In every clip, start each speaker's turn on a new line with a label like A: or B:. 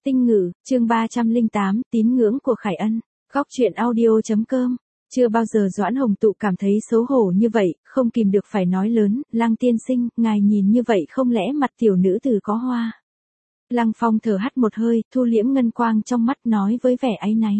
A: Tinh Ngữ, chương 308, tín ngưỡng của Khải Ân. Góc truyện audio.com. Chưa bao giờ Doãn Hồng Tụ cảm thấy xấu hổ như vậy, không kìm được phải nói lớn, Lăng tiên sinh, ngài nhìn như vậy không lẽ mặt tiểu nữ tử có hoa. Lăng Phong thở hắt một hơi, thu liễm ngân quang trong mắt nói với vẻ áy náy.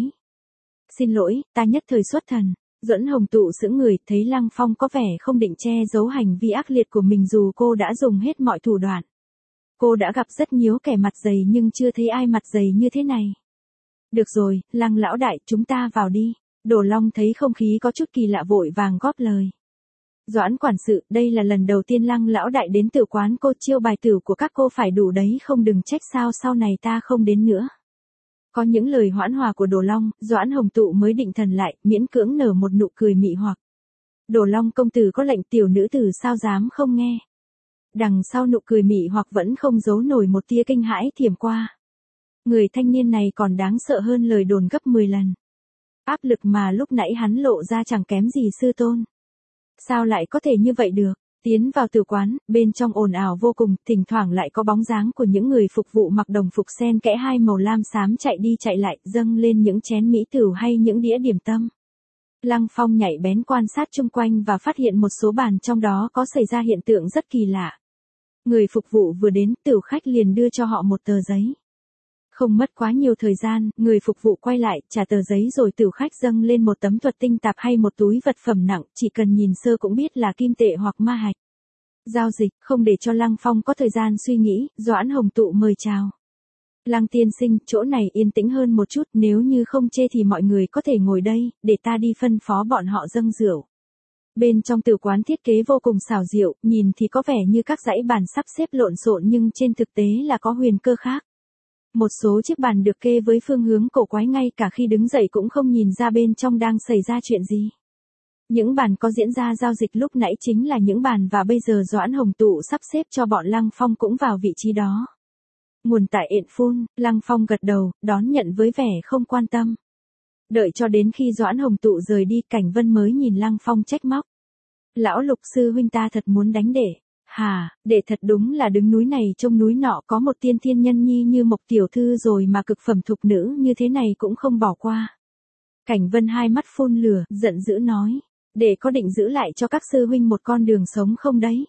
A: Xin lỗi, ta nhất thời xuất thần. Doãn Hồng Tụ sững người, thấy Lăng Phong có vẻ không định che giấu hành vi ác liệt của mình dù cô đã dùng hết mọi thủ đoạn. Cô đã gặp rất nhiều kẻ mặt dày nhưng chưa thấy ai mặt dày như thế này. Được rồi, Lăng lão đại, chúng ta vào đi. Đồ Long thấy không khí có chút kỳ lạ vội vàng góp lời. Doãn quản sự, đây là lần đầu tiên Lăng lão đại đến tử quán cô, chiêu bài tử của các cô phải đủ đấy, không đừng trách sao sau này ta không đến nữa. Có những lời hoãn hòa của Đồ Long, Doãn Hồng Tụ mới định thần lại, miễn cưỡng nở một nụ cười mị hoặc. Đồ Long công tử có lệnh, tiểu nữ tử sao dám không nghe. Đằng sau nụ cười mị hoặc vẫn không giấu nổi một tia kinh hãi thiểm qua. Người thanh niên này còn đáng sợ hơn lời đồn gấp 10 lần. Áp lực mà lúc nãy hắn lộ ra chẳng kém gì sư tôn. Sao lại có thể như vậy được? Tiến vào tử quán, bên trong ồn ào vô cùng, thỉnh thoảng lại có bóng dáng của những người phục vụ mặc đồng phục xen kẽ hai màu lam xám chạy đi chạy lại, dâng lên những chén mỹ tửu hay những đĩa điểm tâm. Lăng Phong nhạy bén quan sát chung quanh và phát hiện một số bàn trong đó có xảy ra hiện tượng rất kỳ lạ. Người phục vụ vừa đến, tửu khách liền đưa cho họ một tờ giấy. Không mất quá nhiều thời gian, người phục vụ quay lại, trả tờ giấy rồi tửu khách dâng lên một tấm thuật tinh tạp hay một túi vật phẩm nặng, chỉ cần nhìn sơ cũng biết là kim tệ hoặc ma hạch. Giao dịch, không để cho Lăng Phong có thời gian suy nghĩ, Doãn Hồng Tụ mời chào. Lăng tiên sinh, chỗ này yên tĩnh hơn một chút, nếu như không chê thì mọi người có thể ngồi đây, để ta đi phân phó bọn họ dâng rượu. Bên trong tử quán thiết kế vô cùng xảo diệu, nhìn thì có vẻ như các dãy bàn sắp xếp lộn xộn nhưng trên thực tế là có huyền cơ khác. Một số chiếc bàn được kê với phương hướng cổ quái, ngay cả khi đứng dậy cũng không nhìn ra bên trong đang xảy ra chuyện gì. Những bàn có diễn ra giao dịch lúc nãy chính là những bàn và bây giờ Doãn Hồng Tụ sắp xếp cho bọn Lăng Phong cũng vào vị trí đó. Nguồn tại ện phun, Lăng Phong gật đầu, đón nhận với vẻ không quan tâm. Đợi cho đến khi Doãn Hồng Tụ rời đi, Cảnh Vân mới nhìn Lăng Phong trách móc. Lão Lục sư huynh ta thật muốn đánh đệ. Hà, đệ thật đúng là đứng núi này trông núi nọ, có một tiên thiên nhân nhi như Mộc tiểu thư rồi mà cực phẩm thục nữ như thế này cũng không bỏ qua. Cảnh Vân hai mắt phun lửa, giận dữ nói. Đệ có định giữ lại cho các sư huynh một con đường sống không đấy?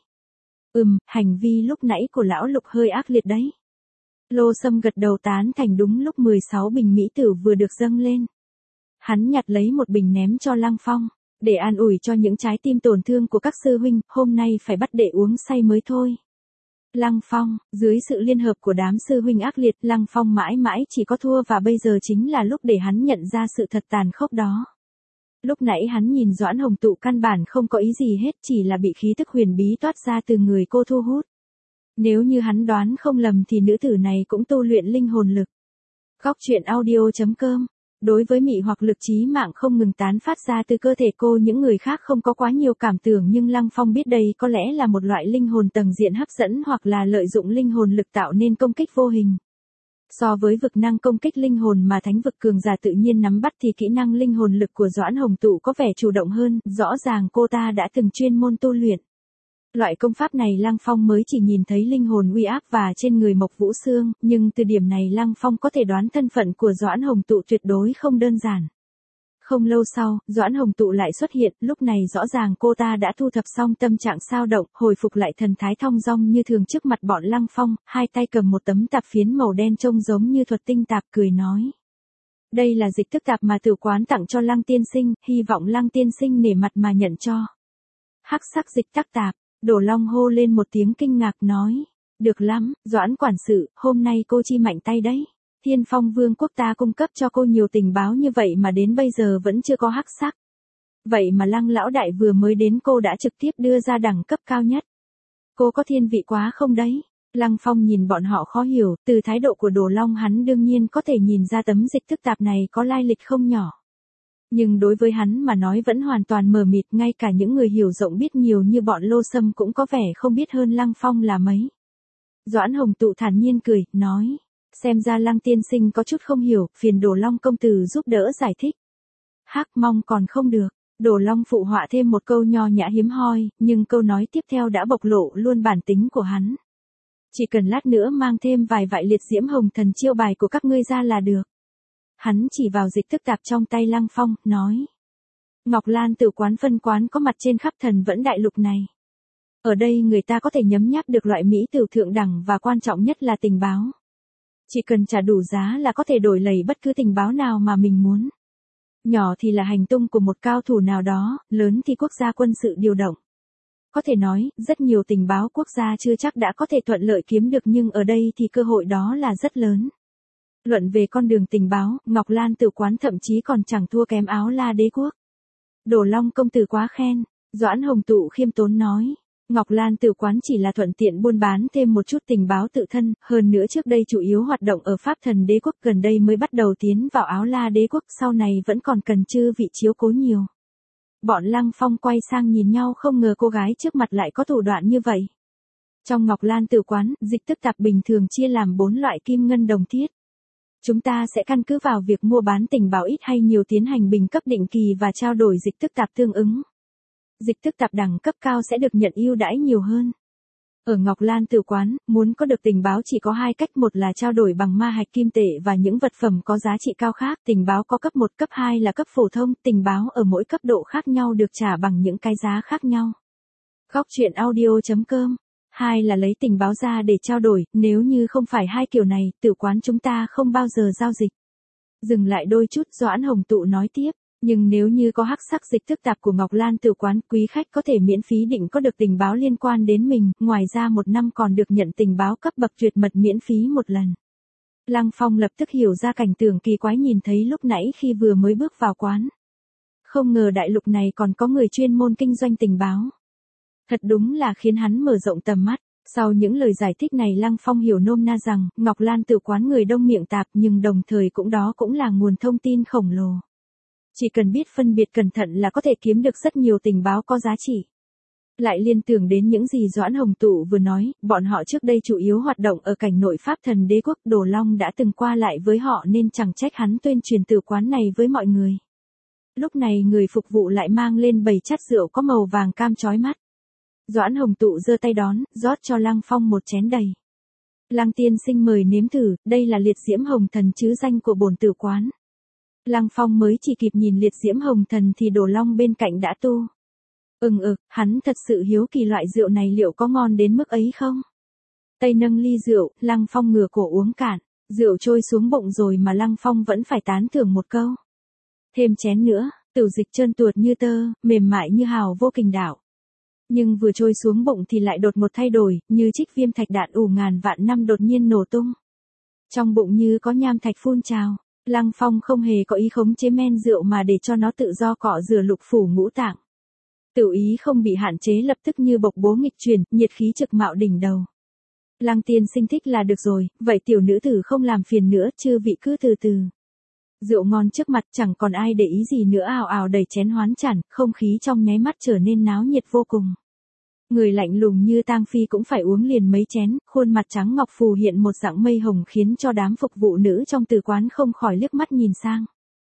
A: Hành vi lúc nãy của lão Lục hơi ác liệt đấy. Lô Sâm gật đầu tán thành. Đúng lúc 16 bình mỹ tử vừa được dâng lên. Hắn nhặt lấy một bình ném cho Lăng Phong. Để an ủi cho những trái tim tổn thương của các sư huynh, hôm nay phải bắt đệ uống say mới thôi. Lăng Phong, dưới sự liên hợp của đám sư huynh ác liệt, Lăng Phong mãi mãi chỉ có thua và bây giờ chính là lúc để hắn nhận ra sự thật tàn khốc đó. Lúc nãy hắn nhìn Doãn Hồng Tụ căn bản không có ý gì hết, chỉ là bị khí tức huyền bí toát ra từ người cô thu hút. Nếu như hắn đoán không lầm thì nữ tử này cũng tu luyện linh hồn lực. Góc truyện audio.com. Đối với mị hoặc lực trí mạng không ngừng tán phát ra từ cơ thể cô, những người khác không có quá nhiều cảm tưởng nhưng Lăng Phong biết đây có lẽ là một loại linh hồn tầng diện hấp dẫn hoặc là lợi dụng linh hồn lực tạo nên công kích vô hình. So với vực năng công kích linh hồn mà thánh vực cường giả tự nhiên nắm bắt thì kỹ năng linh hồn lực của Doãn Hồng Tụ có vẻ chủ động hơn, rõ ràng cô ta đã từng chuyên môn tu luyện. Loại công pháp này Lăng Phong mới chỉ nhìn thấy linh hồn uy áp và trên người Mộc Vũ Xương, nhưng từ điểm này Lăng Phong có thể đoán thân phận của Doãn Hồng Tụ tuyệt đối không đơn giản. Không lâu sau, Doãn Hồng Tụ lại xuất hiện, lúc này rõ ràng cô ta đã thu thập xong tâm trạng xao động, hồi phục lại thần thái thong dong như thường trước mặt bọn Lăng Phong, hai tay cầm một tấm tạp phiến màu đen trông giống như thuật tinh tạp, cười nói. Đây là dịch thức tạp mà tử quán tặng cho Lăng tiên sinh, hy vọng Lăng tiên sinh nể mặt mà nhận cho. Hắc sắc dịch tắc tạp. Đồ Long hô lên một tiếng kinh ngạc nói. Được lắm, Doãn quản sự, hôm nay cô chi mạnh tay đấy. Thiên Phong Vương quốc ta cung cấp cho cô nhiều tình báo như vậy mà đến bây giờ vẫn chưa có hắc sắc. Vậy mà Lăng lão đại vừa mới đến cô đã trực tiếp đưa ra đẳng cấp cao nhất. Cô có thiên vị quá không đấy? Lăng Phong nhìn bọn họ khó hiểu, từ thái độ của Đồ Long hắn đương nhiên có thể nhìn ra tấm dịch thức tạp này có lai lịch không nhỏ. Nhưng đối với hắn mà nói vẫn hoàn toàn mờ mịt, ngay cả những người hiểu rộng biết nhiều như bọn Lô Sâm cũng có vẻ không biết hơn Lăng Phong là mấy. Doãn Hồng Tụ thản nhiên cười, nói, xem ra Lăng tiên sinh có chút không hiểu, phiền Đồ Long công tử giúp đỡ giải thích. Hắc mong còn không được, Đồ Long phụ họa thêm một câu nho nhã hiếm hoi, nhưng câu nói tiếp theo đã bộc lộ luôn bản tính của hắn. Chỉ cần lát nữa mang thêm vài vại liệt diễm hồng thần chiêu bài của các ngươi ra là được. Hắn chỉ vào dịch tức tạp trong tay Lăng Phong, nói. Ngọc Lan Tử quán phân quán có mặt trên khắp thần vẫn đại lục này. Ở đây người ta có thể nhấm nháp được loại mỹ tửu thượng đẳng và quan trọng nhất là tình báo. Chỉ cần trả đủ giá là có thể đổi lấy bất cứ tình báo nào mà mình muốn. Nhỏ thì là hành tung của một cao thủ nào đó, lớn thì quốc gia quân sự điều động. Có thể nói, rất nhiều tình báo quốc gia chưa chắc đã có thể thuận lợi kiếm được nhưng ở đây thì cơ hội đó là rất lớn. Luận về con đường tình báo, Ngọc Lan Tử quán thậm chí còn chẳng thua kém Áo La Đế quốc. Đồ Long công tử quá khen, Doãn Hồng Tụ khiêm tốn nói. Ngọc Lan Tử quán chỉ là thuận tiện buôn bán thêm một chút tình báo tự thân, hơn nữa trước đây chủ yếu hoạt động ở Pháp Thần Đế quốc, gần đây mới bắt đầu tiến vào Áo La Đế quốc, sau này vẫn còn cần chư vị chiếu cố nhiều. Bọn Lăng Phong quay sang nhìn nhau, không ngờ cô gái trước mặt lại có thủ đoạn như vậy. Trong Ngọc Lan Tử quán, dịch tức tạp bình thường chia làm 4 loại kim ngân đồng thiết. Chúng ta sẽ căn cứ vào việc mua bán tình báo ít hay nhiều tiến hành bình cấp định kỳ và trao đổi dịch tức tạp tương ứng. Dịch tức tạp đẳng cấp cao sẽ được nhận ưu đãi nhiều hơn. Ở Ngọc Lan Tử quán, muốn có được tình báo chỉ có 2 cách, một là trao đổi bằng ma hạch kim tệ và những vật phẩm có giá trị cao khác, tình báo có cấp 1, cấp 2 là cấp phổ thông, tình báo ở mỗi cấp độ khác nhau được trả bằng những cái giá khác nhau. Góc truyện audio.com. 2 là lấy tình báo ra để trao đổi, nếu như không phải 2 kiểu này, tử quán chúng ta không bao giờ giao dịch. Dừng lại đôi chút, Doãn Hồng Tụ nói tiếp. Nhưng nếu như có hắc sắc dịch tức tạp của Ngọc Lan Tử quán, quý khách có thể miễn phí định có được tình báo liên quan đến mình, ngoài ra 1 năm còn được nhận tình báo cấp bậc tuyệt mật miễn phí 1 lần. Lăng Phong lập tức hiểu ra cảnh tượng kỳ quái nhìn thấy lúc nãy khi vừa mới bước vào quán. Không ngờ đại lục này còn có người chuyên môn kinh doanh tình báo. Thật đúng là khiến hắn mở rộng tầm mắt. Sau những lời giải thích này, Lăng Phong hiểu nôm na rằng, Ngọc Lan Tử quán người đông miệng tạp, nhưng đồng thời đó cũng là nguồn thông tin khổng lồ. Chỉ cần biết phân biệt cẩn thận là có thể kiếm được rất nhiều tình báo có giá trị. Lại liên tưởng đến những gì Doãn Hồng Tụ vừa nói, bọn họ trước đây chủ yếu hoạt động ở cảnh nội Pháp Thần Đế quốc, Đồ Long đã từng qua lại với họ nên chẳng trách hắn tuyên truyền tử quán này với mọi người. Lúc này người phục vụ lại mang lên bầy chát rượu có màu vàng cam chói mắt. Doãn Hồng Tụ giơ tay đón, rót cho Lăng Phong một chén đầy. Lăng tiên sinh mời nếm thử, đây là liệt diễm hồng thần chứ danh của bổn tử quán. Lăng Phong mới chỉ kịp nhìn liệt diễm hồng thần thì Đồ Long bên cạnh đã tu. Hắn thật sự hiếu kỳ loại rượu này liệu có ngon đến mức ấy không? Tay nâng ly rượu, Lăng Phong ngửa cổ uống cạn, rượu trôi xuống bụng rồi mà Lăng Phong vẫn phải tán thưởng một câu. Thêm chén nữa, tửu dịch trơn tuột như tơ, mềm mại như hào vô kình đạo. Nhưng vừa trôi xuống bụng thì lại đột một thay đổi, như trích viêm thạch đạn ủ ngàn vạn năm đột nhiên nổ tung. Trong bụng như có nham thạch phun trào. Lăng Phong không hề có ý khống chế men rượu mà để cho nó tự do cọ rửa lục phủ ngũ tạng. Tự ý không bị hạn chế lập tức như bộc bố nghịch chuyển, nhiệt khí trực mạo đỉnh đầu. Lăng tiên sinh thích là được rồi, vậy tiểu nữ tử không làm phiền nữa, chư vị cứ từ từ. Rượu ngon trước mặt chẳng còn ai để ý gì nữa, ào ào đầy chén hoán chản, không khí trong nháy mắt trở nên náo nhiệt vô cùng. Người lạnh lùng như tang phi cũng phải uống liền mấy chén, khuôn mặt trắng ngọc phù hiện một dạng mây hồng khiến cho đám phục vụ nữ trong tử quán không khỏi liếc mắt nhìn sang.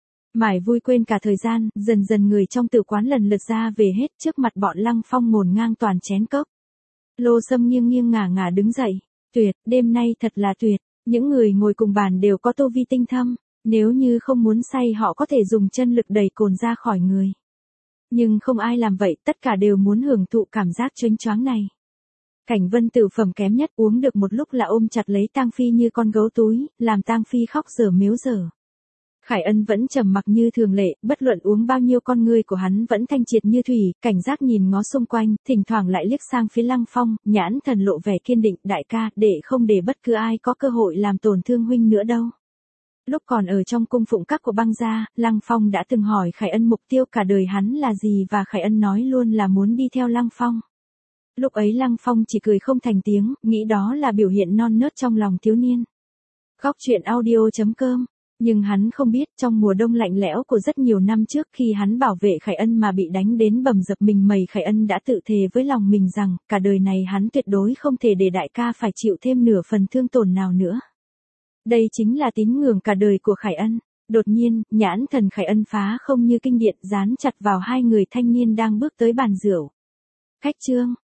A: Mải vui quên cả thời gian, dần dần người trong tử quán lần lượt ra về hết, trước mặt bọn Lăng Phong ngổn ngang toàn chén cốc. Lô Sâm nghiêng nghiêng ngả ngả đứng dậy, tuyệt, đêm nay thật là tuyệt, những người ngồi cùng bàn đều có tô vi tinh thâm, nếu như không muốn say họ có thể dùng chân lực đẩy cồn ra khỏi người. Nhưng không ai làm vậy, tất cả đều muốn hưởng thụ cảm giác chênh choáng này. Cảnh Vân Tử phẩm kém nhất, uống được một lúc là ôm chặt lấy tang phi như con gấu túi, làm tang phi khóc dở mếu dở. Khải Ân vẫn trầm mặc như thường lệ, bất luận uống bao nhiêu con ngươi của hắn vẫn thanh triệt như thủy, cảnh giác nhìn ngó xung quanh, thỉnh thoảng lại liếc sang phía Lăng Phong, nhãn thần lộ vẻ kiên định, đại ca, để không để bất cứ ai có cơ hội làm tổn thương huynh nữa đâu. Lúc còn ở trong cung phụng các của băng gia, Lăng Phong đã từng hỏi Khải Ân mục tiêu cả đời hắn là gì và Khải Ân nói luôn là muốn đi theo Lăng Phong. Lúc ấy Lăng Phong chỉ cười không thành tiếng, nghĩ đó là biểu hiện non nớt trong lòng thiếu niên. Góc truyện audio.com. Nhưng hắn không biết trong mùa đông lạnh lẽo của rất nhiều năm trước khi hắn bảo vệ Khải Ân mà bị đánh đến bầm dập mình mẩy, Khải Ân đã tự thề với lòng mình rằng cả đời này hắn tuyệt đối không thể để đại ca phải chịu thêm nửa phần thương tổn nào nữa. Đây chính là tín ngưỡng cả đời của Khải Ân. Đột nhiên, nhãn thần Khải Ân phá không như kinh điện, dán chặt vào 2 người thanh niên đang bước tới bàn rượu. Khách trương,